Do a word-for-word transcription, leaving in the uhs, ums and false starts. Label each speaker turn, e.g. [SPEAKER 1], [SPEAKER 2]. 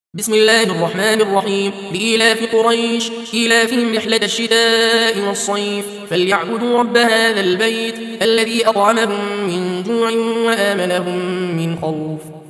[SPEAKER 1] بسم الله الرحمن الرحيم. لإيلاف قريش إيلافهم رحلة الشتاء والصيف فليعبدوا رب هذا البيت الذي أطعمهم من جوع وآمنهم من خوف.